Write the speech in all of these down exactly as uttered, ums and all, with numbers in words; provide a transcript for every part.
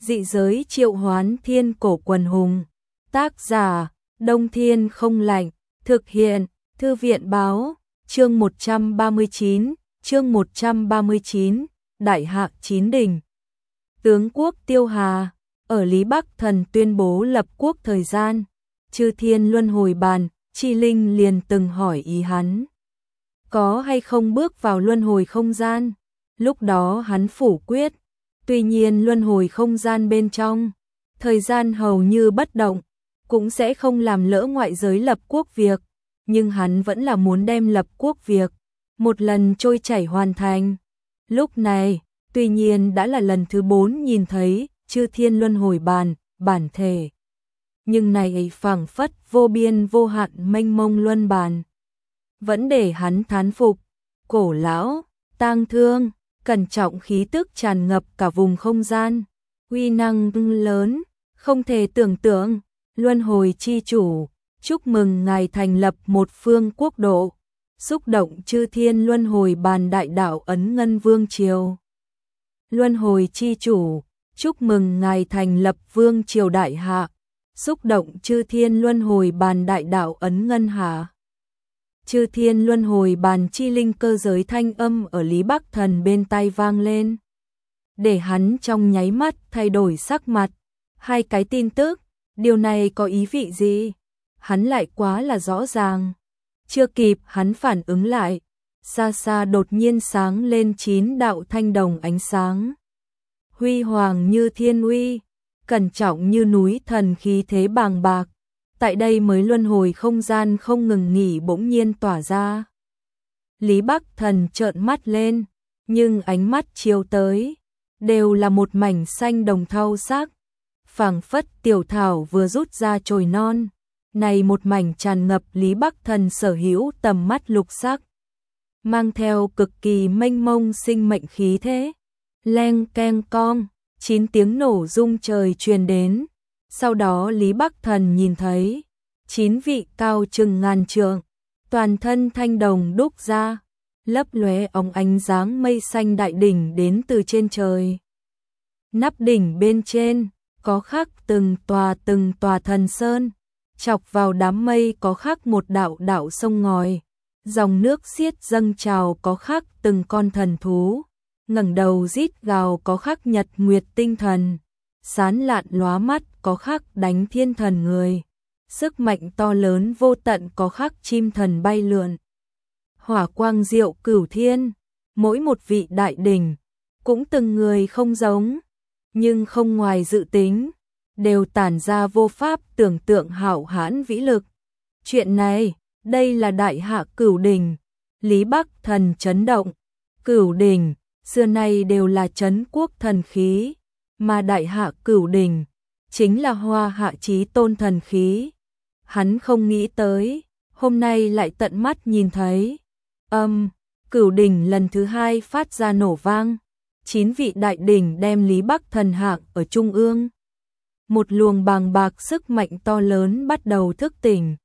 Dị giới triệu hoán thiên cổ quần hùng. Tác giả, Đông Thiên không lạnh. Thực hiện, Thư viện báo. Chương một trăm ba mươi chín, chương một trăm ba mươi chín, Đại Hạ Chín Đỉnh. Tướng quốc Tiêu Hà, ở Lý Bắc Thần tuyên bố lập quốc thời gian, Chư Thiên Luân Hồi Bàn, Chi Linh liền từng hỏi ý hắn. Có hay không bước vào luân hồi không gian? Lúc đó hắn phủ quyết, tuy nhiên luân hồi không gian bên trong, thời gian hầu như bất động, cũng sẽ không làm lỡ ngoại giới lập quốc việc, nhưng hắn vẫn là muốn đem lập quốc việc một lần trôi chảy hoàn thành. Lúc này, tuy nhiên đã là lần thứ bốn nhìn thấy Chư Thiên Luân Hồi Bàn, bản thể. Nhưng này ấy phảng phất vô biên vô hạn mênh mông luân bàn. Vẫn để hắn thán phục, cổ lão, tang thương, cẩn trọng khí tức tràn ngập cả vùng không gian, uy năng lớn, không thể tưởng tượng. Luân hồi chi chủ, chúc mừng ngài thành lập một phương quốc độ, xúc động Chư Thiên Luân Hồi Bàn đại đạo ấn ngân vương triều. Luân hồi chi chủ, chúc mừng ngài thành lập vương triều đại hạ, xúc động Chư Thiên Luân Hồi Bàn đại đạo ấn ngân hạ. Chư Thiên Luân Hồi Bàn chi linh cơ giới thanh âm ở Lý Bắc Thần bên tai vang lên, để hắn trong nháy mắt thay đổi sắc mặt. Hai cái tin tức, điều này có ý vị gì? Hắn lại quá là rõ ràng. Chưa kịp hắn phản ứng lại, xa xa đột nhiên sáng lên chín đạo thanh đồng ánh sáng. Huy hoàng như thiên uy, cẩn trọng như núi thần khí thế bàng bạc. Tại đây mới luân hồi không gian không ngừng nghỉ bỗng nhiên tỏa ra. Lý Bắc Thần trợn mắt lên, nhưng ánh mắt chiếu tới, đều là một mảnh xanh đồng thau sắc. Phảng phất tiểu thảo vừa rút ra chồi non, này một mảnh tràn ngập Lý Bắc Thần sở hữu tầm mắt lục sắc, mang theo cực kỳ mênh mông sinh mệnh khí thế. Leng keng cong, chín tiếng nổ rung trời truyền đến. Sau đó Lý Bắc Thần nhìn thấy chín vị cao chừng ngàn trượng, toàn thân thanh đồng đúc ra, lấp lóe óng ánh dáng mây xanh đại đỉnh đến từ trên trời. Nắp đỉnh bên trên có khắc từng tòa từng tòa thần sơn, chọc vào đám mây có khắc một đạo đạo sông ngòi, dòng nước xiết dâng trào có khắc từng con thần thú, ngẩng đầu rít gào có khắc nhật nguyệt tinh thần, sán lạn lóa mắt có khắc đánh thiên thần người, sức mạnh to lớn vô tận có khắc chim thần bay lượn. Hỏa quang diệu cửu thiên, mỗi một vị đại đỉnh cũng từng người không giống, nhưng không ngoài dự tính, đều tản ra vô pháp tưởng tượng hạo hãn vĩ lực. Chuyện này, đây là đại hạ cửu đỉnh. Lý Bắc Thần chấn động. Cửu đỉnh, xưa nay đều là trấn quốc thần khí, mà đại hạ cửu đỉnh chính là hoa hạ chí tôn thần khí. Hắn không nghĩ tới, hôm nay lại tận mắt nhìn thấy. Âm, cửu đỉnh lần thứ hai phát ra nổ vang. Chín vị đại đỉnh đem Lý Bắc Thần hạng ở trung ương. Một luồng bàng bạc sức mạnh to lớn bắt đầu thức tỉnh.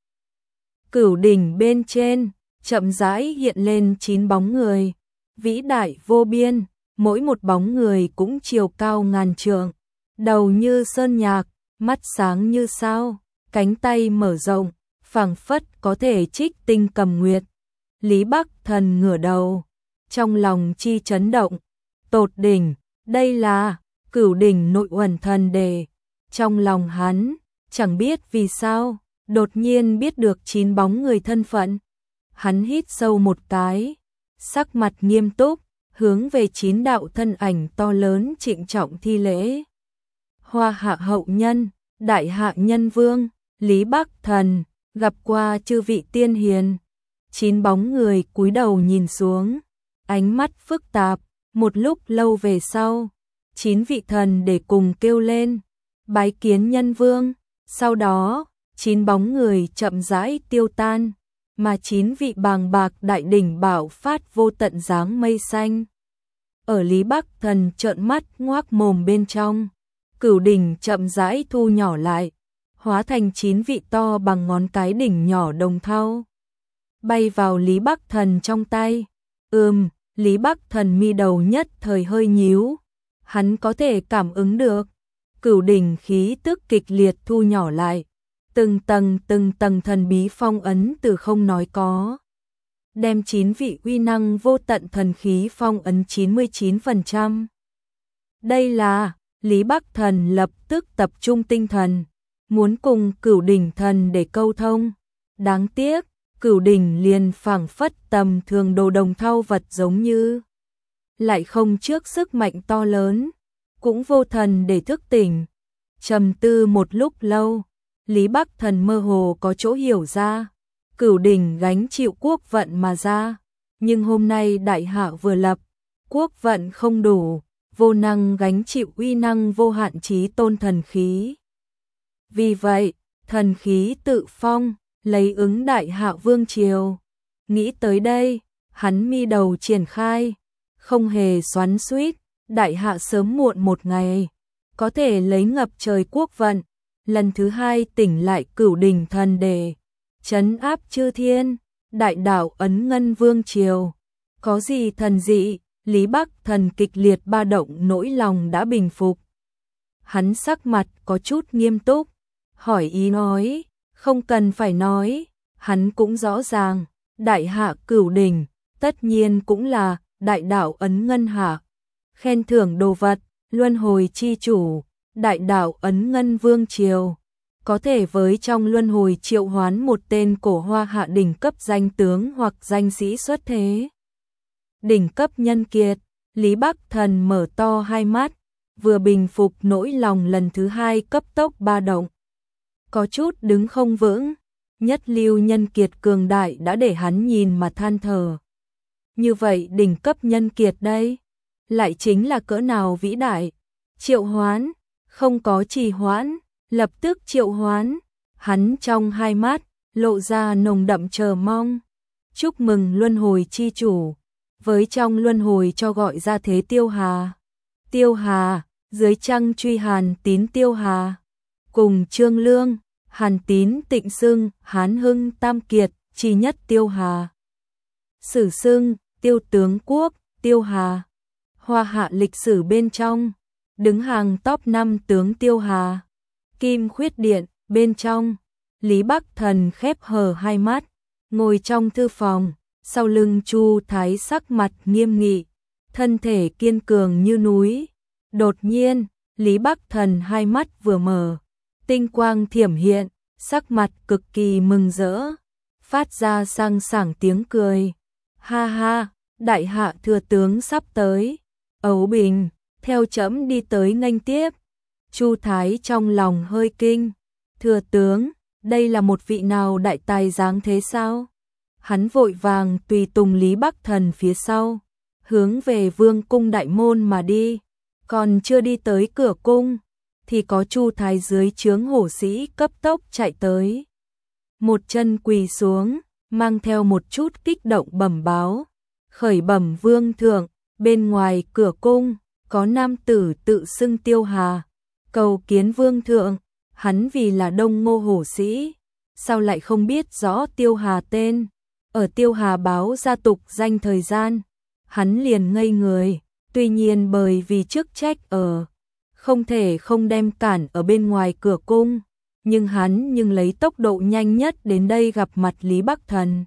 Cửu đỉnh bên trên, chậm rãi hiện lên chín bóng người, vĩ đại vô biên, mỗi một bóng người cũng chiều cao ngàn trượng, đầu như sơn nhạc, mắt sáng như sao, cánh tay mở rộng, phảng phất có thể trích tinh cầm nguyệt. Lý Bắc Thần ngửa đầu, trong lòng chi chấn động. Tột đỉnh, đây là cửu đỉnh nội uẩn thần đề. Trong lòng hắn, chẳng biết vì sao, đột nhiên biết được chín bóng người thân phận. Hắn hít sâu một cái, sắc mặt nghiêm túc, hướng về chín đạo thân ảnh to lớn trịnh trọng thi lễ. Hoa hạ hậu nhân, đại hạ nhân vương, Lý Bắc Thần, gặp qua chư vị tiên hiền. Chín bóng người cúi đầu nhìn xuống, ánh mắt phức tạp. Một lúc lâu về sau, chín vị thần để cùng kêu lên, bái kiến nhân vương. Sau đó, chín bóng người chậm rãi tiêu tan, mà chín vị bàng bạc đại đỉnh bạo phát vô tận dáng mây xanh. Ở Lý Bắc Thần trợn mắt ngoác mồm bên trong, cửu đỉnh chậm rãi thu nhỏ lại, hóa thành chín vị to bằng ngón cái đỉnh nhỏ đồng thau, bay vào Lý Bắc Thần trong tay. Ừm, Lý Bắc Thần mi đầu nhất thời hơi nhíu, hắn có thể cảm ứng được, cửu đỉnh khí tức kịch liệt thu nhỏ lại, từng tầng từng tầng thần bí phong ấn từ không nói có. Đem chín vị uy năng vô tận thần khí phong ấn chín mươi chín phần trăm. Đây là, Lý Bắc Thần lập tức tập trung tinh thần, muốn cùng cửu đỉnh thần để câu thông. Đáng tiếc, cửu đỉnh liền phảng phất tầm thường đồ đồng thau vật giống như. Lại không trước sức mạnh to lớn, cũng vô thần để thức tỉnh. Trầm tư một lúc lâu, Lý Bắc Thần mơ hồ có chỗ hiểu ra. Cửu đỉnh gánh chịu quốc vận mà ra, nhưng hôm nay đại hạ vừa lập, quốc vận không đủ, vô năng gánh chịu uy năng vô hạn chí tôn thần khí. Vì vậy, thần khí tự phong, lấy ứng đại hạ vương triều. Nghĩ tới đây, hắn mi đầu triển khai, không hề xoắn xuýt, đại hạ sớm muộn một ngày, có thể lấy ngập trời quốc vận, lần thứ hai tỉnh lại cửu đỉnh thần để trấn áp chư thiên, đại đạo ấn ngân vương triều. Có gì thần dị, Lý Bắc Thần kịch liệt ba động nỗi lòng đã bình phục. Hắn sắc mặt có chút nghiêm túc, hỏi ý nói, không cần phải nói, hắn cũng rõ ràng, đại hạ cửu đỉnh, tất nhiên cũng là đại đạo ấn ngân hạ, khen thưởng đồ vật, luân hồi chi chủ, đại đạo ấn ngân vương triều. Có thể với trong luân hồi triệu hoán một tên cổ hoa hạ đỉnh cấp danh tướng hoặc danh sĩ xuất thế. Đỉnh cấp nhân kiệt, Lý Bắc Thần mở to hai mắt, vừa bình phục nỗi lòng lần thứ hai cấp tốc ba động. Có chút đứng không vững, nhất lưu nhân kiệt cường đại đã để hắn nhìn mà than thở. Như vậy đỉnh cấp nhân kiệt đây, lại chính là cỡ nào vĩ đại. Triệu hoán, không có trì hoãn, lập tức triệu hoán, hắn trong hai mắt, lộ ra nồng đậm chờ mong. Chúc mừng luân hồi chi chủ, với trong luân hồi cho gọi ra thế Tiêu Hà. Tiêu Hà, dưới trăng truy Hàn Tín Tiêu Hà, cùng Trương Lương, Hàn Tín tịnh xưng, Hán Hưng Tam Kiệt, chi nhất Tiêu Hà. Sử xưng, Tiêu Tướng Quốc, Tiêu Hà. Hoa hạ lịch sử bên trong, đứng hàng top năm tướng Tiêu Hà. Kim Khuyết Điện, bên trong, Lý Bắc Thần khép hờ hai mắt, ngồi trong thư phòng, sau lưng Chu Thái sắc mặt nghiêm nghị, thân thể kiên cường như núi. Đột nhiên, Lý Bắc Thần hai mắt vừa mở, tinh quang thiểm hiện, sắc mặt cực kỳ mừng rỡ, phát ra sang sảng tiếng cười. Ha ha, đại hạ thừa tướng sắp tới, Ấu Bình, theo trẫm đi tới nghênh tiếp. Chu Thái trong lòng hơi kinh, thừa tướng, đây là một vị nào đại tài dáng thế sao? Hắn vội vàng tùy tùng Lý Bắc Thần phía sau, hướng về vương cung đại môn mà đi, còn chưa đi tới cửa cung, thì có Chu Thái dưới trướng hổ sĩ cấp tốc chạy tới. Một chân quỳ xuống, mang theo một chút kích động bẩm báo, khởi bẩm vương thượng, bên ngoài cửa cung, có nam tử tự xưng Tiêu Hà, cầu kiến vương thượng. Hắn vì là Đông Ngô hổ sĩ, sao lại không biết rõ Tiêu Hà tên. Ở Tiêu Hà báo gia tục danh thời gian, hắn liền ngây người, tuy nhiên bởi vì chức trách ở, không thể không đem cản ở bên ngoài cửa cung, nhưng hắn nhưng lấy tốc độ nhanh nhất đến đây gặp mặt Lý Bắc Thần.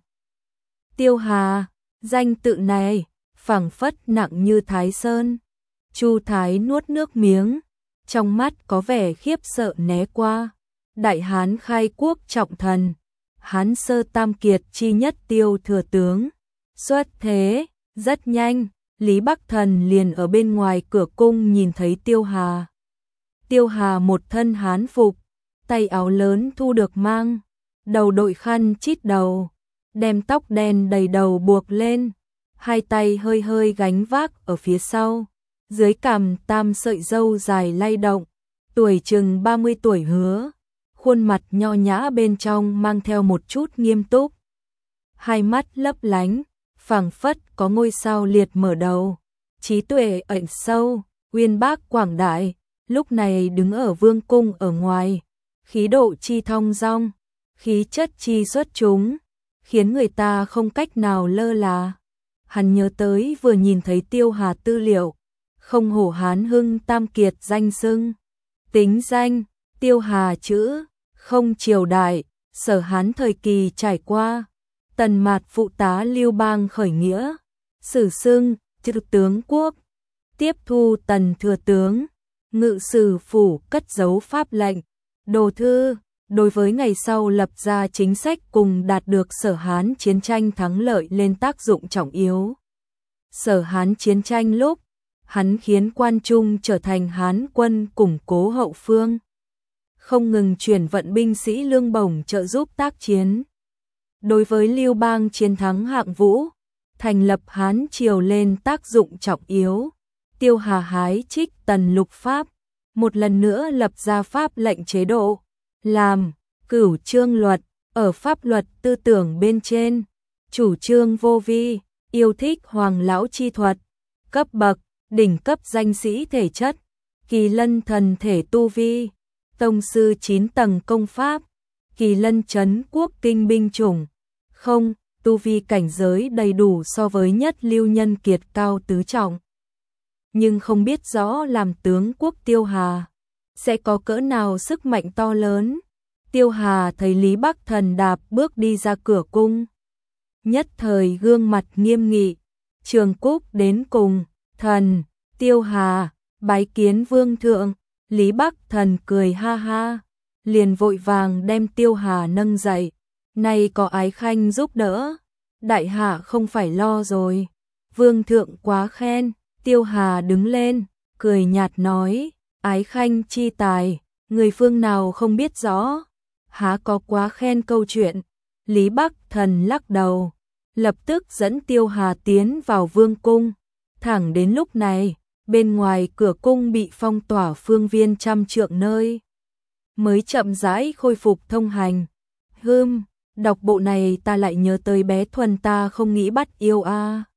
Tiêu Hà, danh tự này, phảng phất nặng như Thái Sơn. Chu Thái nuốt nước miếng, trong mắt có vẻ khiếp sợ né qua. Đại Hán khai quốc trọng thần, Hán sơ tam kiệt chi nhất Tiêu thừa tướng. Xuất thế, rất nhanh, Lý Bắc Thần liền ở bên ngoài cửa cung nhìn thấy Tiêu Hà. Tiêu Hà một thân hán phục, tay áo lớn thu được mang, đầu đội khăn chít đầu, đem tóc đen đầy đầu buộc lên, hai tay hơi hơi gánh vác ở phía sau, dưới cằm tam sợi râu dài lay động, tuổi chừng ba mươi tuổi hứa, khuôn mặt nho nhã bên trong mang theo một chút nghiêm túc. Hai mắt lấp lánh, phảng phất có ngôi sao liệt mở đầu, trí tuệ ẩn sâu, uyên bác quảng đại, lúc này đứng ở vương cung ở ngoài, khí độ chi thong dong, khí chất chi xuất chúng, khiến người ta không cách nào lơ là. Hắn nhớ tới vừa nhìn thấy Tiêu Hà tư liệu, không hổ Hán Hưng Tam Kiệt danh xưng, Tính danh, Tiêu Hà chữ, không triều đại, Sở Hán thời kỳ trải qua. Tần Mạt phụ tá Lưu Bang khởi nghĩa, sử xưng chư tướng quốc, tiếp thu Tần thừa tướng, ngự sử phủ cất giấu pháp lệnh, đồ thư. Đối với ngày sau lập ra chính sách cùng đạt được Sở Hán chiến tranh thắng lợi lên tác dụng trọng yếu. Sở Hán chiến tranh lúc, hắn khiến quan trung trở thành Hán quân củng cố hậu phương, không ngừng chuyển vận binh sĩ lương bổng trợ giúp tác chiến. Đối với Lưu Bang chiến thắng hạng vũ, thành lập Hán triều lên tác dụng trọng yếu. Tiêu Hà hái trích Tần lục pháp, một lần nữa lập ra pháp lệnh chế độ, làm cửu chương luật, ở pháp luật tư tưởng bên trên, chủ trương vô vi, yêu thích hoàng lão chi thuật, cấp bậc, đỉnh cấp danh sĩ thể chất, kỳ lân thần thể tu vi, tông sư chín tầng công pháp, kỳ lân trấn quốc kinh binh chủng, không, tu vi cảnh giới đầy đủ so với nhất lưu nhân kiệt cao tứ trọng. Nhưng không biết rõ làm tướng quốc Tiêu Hà sẽ có cỡ nào sức mạnh to lớn. Tiêu Hà thấy Lý Bắc Thần đạp bước đi ra cửa cung, nhất thời gương mặt nghiêm nghị, Trường Cúc đến cùng, thần, Tiêu Hà, bái kiến vương thượng. Lý Bắc Thần cười ha ha, liền vội vàng đem Tiêu Hà nâng dậy, nay có Ái Khanh giúp đỡ, đại hạ không phải lo rồi. Vương thượng quá khen. Tiêu Hà đứng lên, cười nhạt nói, Ái Khanh chi tài, người phương nào không biết rõ, há có quá khen câu chuyện. Lý Bắc Thần lắc đầu, lập tức dẫn Tiêu Hà tiến vào vương cung. Thẳng đến lúc này, bên ngoài cửa cung bị phong tỏa phương viên trăm trượng nơi, mới chậm rãi khôi phục thông hành. Hưm, đọc bộ này ta lại nhớ tới bé Thuần ta không nghĩ bắt yêu a. À.